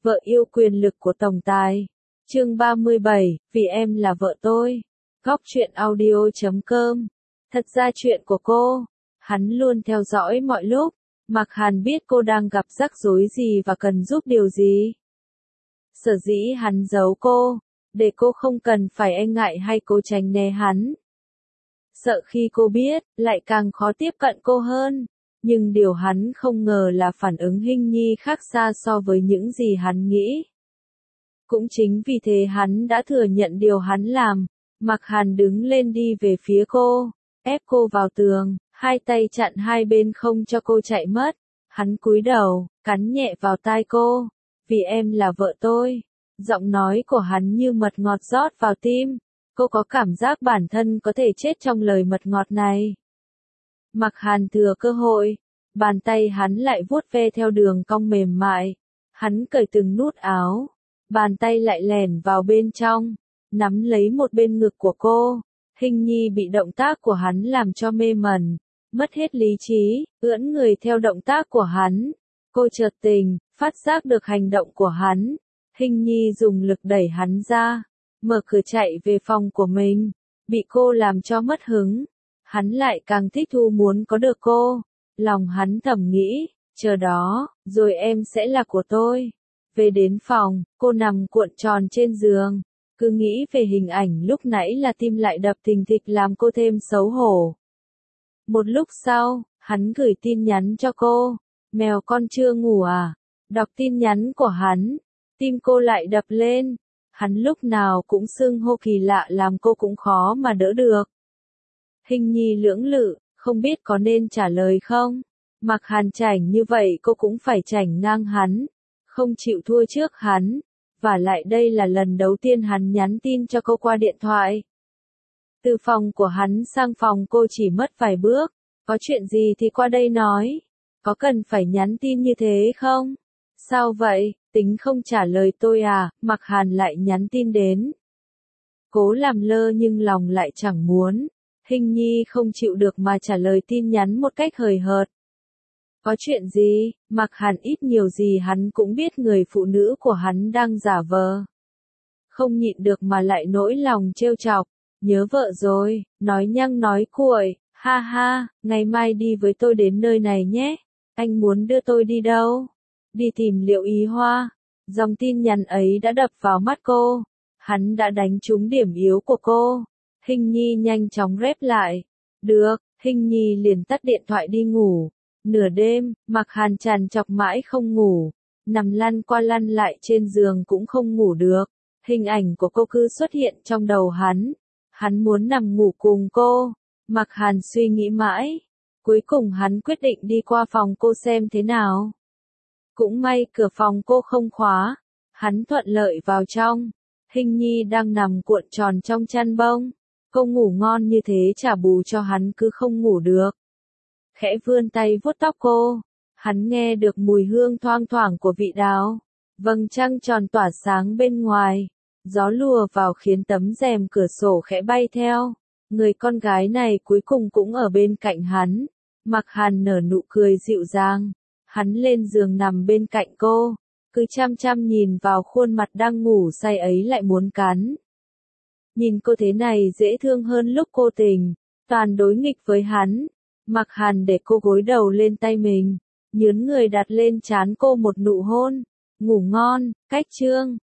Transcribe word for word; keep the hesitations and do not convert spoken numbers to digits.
Vợ yêu quyền lực của tổng tài. Chương ba mươi bảy, vì em là vợ tôi. Góc truyện audio chấm com. Thật ra chuyện của cô, hắn luôn theo dõi mọi lúc. Mạc Hàn biết cô đang gặp rắc rối gì và cần giúp điều gì. Sở dĩ hắn giấu cô, để cô không cần phải e ngại hay cố tránh né hắn. Sợ khi cô biết, lại càng khó tiếp cận cô hơn. Nhưng điều hắn không ngờ là phản ứng Hinh Nhi khác xa so với những gì hắn nghĩ. Cũng chính vì thế hắn đã thừa nhận điều hắn làm. Mạc Hàn đứng lên đi về phía cô, ép cô vào tường, hai tay chặn hai bên không cho cô chạy mất. Hắn cúi đầu, cắn nhẹ vào tai cô. Vì em là vợ tôi. Giọng nói của hắn như mật ngọt rót vào tim. Cô có cảm giác bản thân có thể chết trong lời mật ngọt này. Mạc Hàn thừa cơ hội, bàn tay hắn lại vuốt ve theo đường cong mềm mại. Hắn cởi từng nút áo, bàn tay lại lẻn vào bên trong, nắm lấy một bên ngực của cô. Hinh Nhi bị động tác của hắn làm cho mê mẩn, mất hết lý trí, ưỡn người theo động tác của hắn. Cô chợt tỉnh, phát giác được hành động của hắn. Hinh Nhi dùng lực đẩy hắn ra, mở cửa chạy về phòng của mình, bị cô làm cho mất hứng. Hắn lại càng thích thú muốn có được cô. Lòng hắn thầm nghĩ, chờ đó, rồi em sẽ là của tôi. Về đến phòng, cô nằm cuộn tròn trên giường. Cứ nghĩ về hình ảnh lúc nãy là tim lại đập thình thịch làm cô thêm xấu hổ. Một lúc sau, hắn gửi tin nhắn cho cô. Mèo con chưa ngủ à? Đọc tin nhắn của hắn, tim cô lại đập lên. Hắn lúc nào cũng xưng hô kỳ lạ làm cô cũng khó mà đỡ được. Hinh Nhi lưỡng lự, không biết có nên trả lời không? Mạc Hàn chảnh như vậy cô cũng phải chảnh ngang hắn, không chịu thua trước hắn. Và lại đây là lần đầu tiên hắn nhắn tin cho cô qua điện thoại. Từ phòng của hắn sang phòng cô chỉ mất vài bước. Có chuyện gì thì qua đây nói. Có cần phải nhắn tin như thế không? Sao vậy, tính không trả lời tôi à? Mạc Hàn lại nhắn tin đến. Cố làm lơ nhưng lòng lại chẳng muốn. Hinh Nhi không chịu được mà trả lời tin nhắn một cách hời hợt. Có chuyện gì? Mạc Hàn ít nhiều gì hắn cũng biết người phụ nữ của hắn đang giả vờ. Không nhịn được mà lại nỗi lòng trêu chọc. Nhớ vợ rồi, nói nhăng nói cuội, ha ha, ngày mai đi với tôi đến nơi này nhé. Anh muốn đưa tôi đi đâu? Đi tìm Liệu Ý Hoa. Dòng tin nhắn ấy đã đập vào mắt cô. Hắn đã đánh trúng điểm yếu của cô. Hinh Nhi nhanh chóng rep lại. Được, Hinh Nhi liền tắt điện thoại đi ngủ. Nửa đêm, Mạc Hàn trằn trọc mãi không ngủ. Nằm lăn qua lăn lại trên giường cũng không ngủ được. Hình ảnh của cô cứ xuất hiện trong đầu hắn. Hắn muốn nằm ngủ cùng cô. Mạc Hàn suy nghĩ mãi. Cuối cùng hắn quyết định đi qua phòng cô xem thế nào. Cũng may cửa phòng cô không khóa. Hắn thuận lợi vào trong. Hinh Nhi đang nằm cuộn tròn trong chăn bông. Cô ngủ ngon như thế trả bù cho hắn cứ không ngủ được. Khẽ vươn tay vuốt tóc cô. Hắn nghe được mùi hương thoang thoảng của vị đào. Vầng trăng tròn tỏa sáng bên ngoài. Gió lùa vào khiến tấm rèm cửa sổ khẽ bay theo. Người con gái này cuối cùng cũng ở bên cạnh hắn. Mạc Hàn nở nụ cười dịu dàng. Hắn lên giường nằm bên cạnh cô. Cứ chăm chăm nhìn vào khuôn mặt đang ngủ say ấy lại muốn cắn. Nhìn cô thế này dễ thương hơn lúc cô tình. Toàn đối nghịch với hắn. Mạc Hàn để cô gối đầu lên tay mình. Nhướn người đặt lên trán cô một nụ hôn. Ngủ ngon, cách chương.